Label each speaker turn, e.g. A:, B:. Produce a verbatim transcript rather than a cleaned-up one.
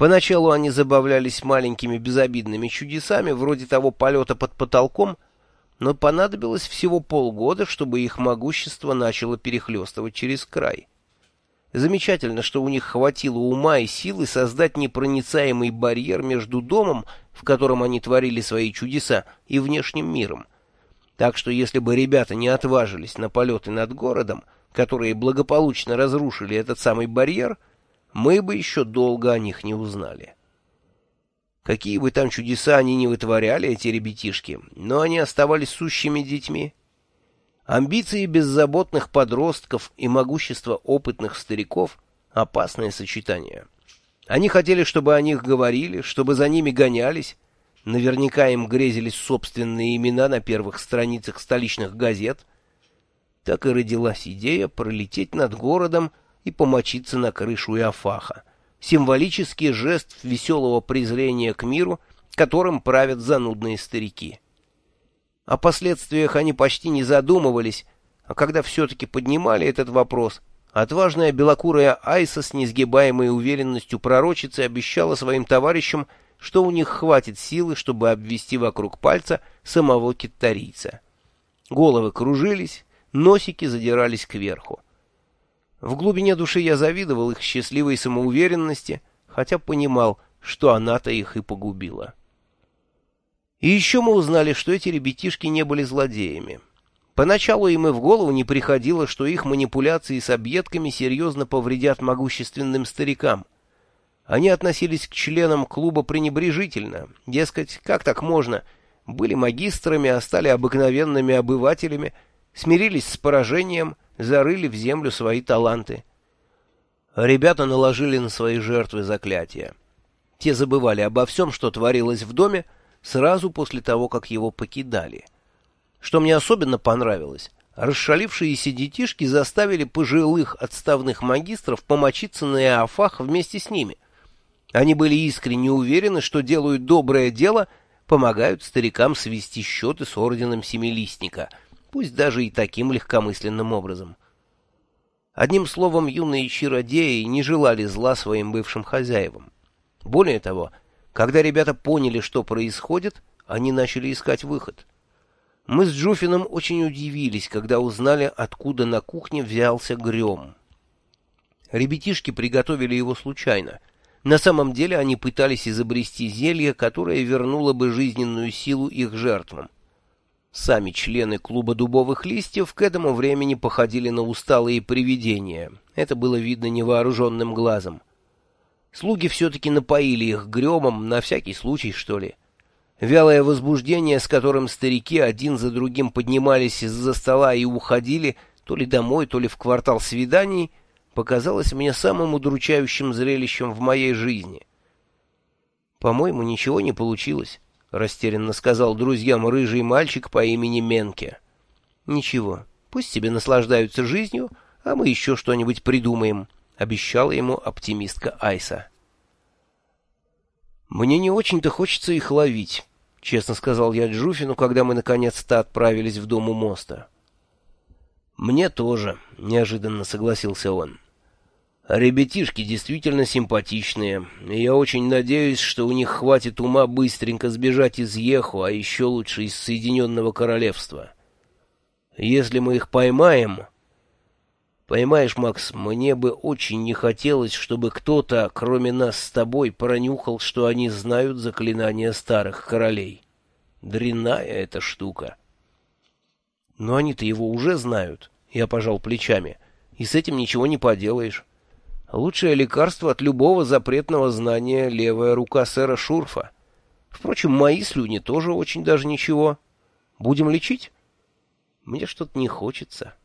A: Поначалу они забавлялись маленькими безобидными чудесами, вроде того полета под потолком, но понадобилось всего полгода, чтобы их могущество начало перехлестывать через край. Замечательно, что у них хватило ума и силы создать непроницаемый барьер между домом, в котором они творили свои чудеса, и внешним миром. Так что если бы ребята не отважились на полеты над городом, которые благополучно разрушили этот самый барьер, мы бы еще долго о них не узнали. Какие бы там чудеса они ни вытворяли, эти ребятишки, но они оставались сущими детьми. Амбиции беззаботных подростков и могущество опытных стариков — опасное сочетание. Они хотели, чтобы о них говорили, чтобы за ними гонялись. Наверняка им грезились собственные имена на первых страницах столичных газет. Так и родилась идея пролететь над городом и помочиться на крышу Иофаха. Символический жест веселого презрения к миру, которым правят занудные старики. О последствиях они почти не задумывались, а когда все-таки поднимали этот вопрос, отважная белокурая Айса с несгибаемой уверенностью пророчицы обещала своим товарищам, что у них хватит силы, чтобы обвести вокруг пальца самого китарийца. Головы кружились, носики задирались кверху. В глубине души я завидовал их счастливой самоуверенности, хотя понимал, что она-то их и погубила. И еще мы узнали, что эти ребятишки не были злодеями. Поначалу им и в голову не приходило, что их манипуляции с объедками серьезно повредят могущественным старикам. Они относились к членам клуба пренебрежительно. Дескать, как так можно? Были магистрами, а стали обыкновенными обывателями, смирились с поражением, зарыли в землю свои таланты. Ребята наложили на свои жертвы заклятия. Те забывали обо всем, что творилось в доме, сразу после того, как его покидали. Что мне особенно понравилось, расшалившиеся детишки заставили пожилых отставных магистров помочиться на Иофах вместе с ними. Они были искренне уверены, что делают доброе дело, помогают старикам свести счеты с орденом Семилистника, пусть даже и таким легкомысленным образом. Одним словом, юные чародеи не желали зла своим бывшим хозяевам. Более того, когда ребята поняли, что происходит, они начали искать выход. Мы с Джуфином очень удивились, когда узнали, откуда на кухне взялся грем. Ребятишки приготовили его случайно. На самом деле они пытались изобрести зелье, которое вернуло бы жизненную силу их жертвам. Сами члены клуба дубовых листьев к этому времени походили на усталые привидения. Это было видно невооруженным глазом. Слуги все-таки напоили их гремом, на всякий случай, что ли. Вялое возбуждение, с которым старики один за другим поднимались из-за стола и уходили, то ли домой, то ли в квартал свиданий, показалось мне самым удручающим зрелищем в моей жизни. «По-моему, ничего не получилось», — растерянно сказал друзьям рыжий мальчик по имени Менке. «Ничего, пусть себе наслаждаются жизнью, а мы еще что-нибудь придумаем», — обещала ему оптимистка Айса. «Мне не очень-то хочется их ловить», — честно сказал я Джуфину, когда мы наконец-то отправились в дом у моста. «Мне тоже», — неожиданно согласился он. «Ребятишки действительно симпатичные, и я очень надеюсь, что у них хватит ума быстренько сбежать из Еху, а еще лучше из Соединенного Королевства. Если мы их поймаем...» Понимаешь, Макс, мне бы очень не хотелось, чтобы кто-то, кроме нас с тобой, пронюхал, что они знают заклинания старых королей. Дрянная эта штука. Но они-то его уже знают, я пожал плечами, и с этим ничего не поделаешь. Лучшее лекарство от любого запретного знания — левая рука сэра Шурфа. Впрочем, мои слюни тоже очень даже ничего. Будем лечить? Мне что-то не хочется.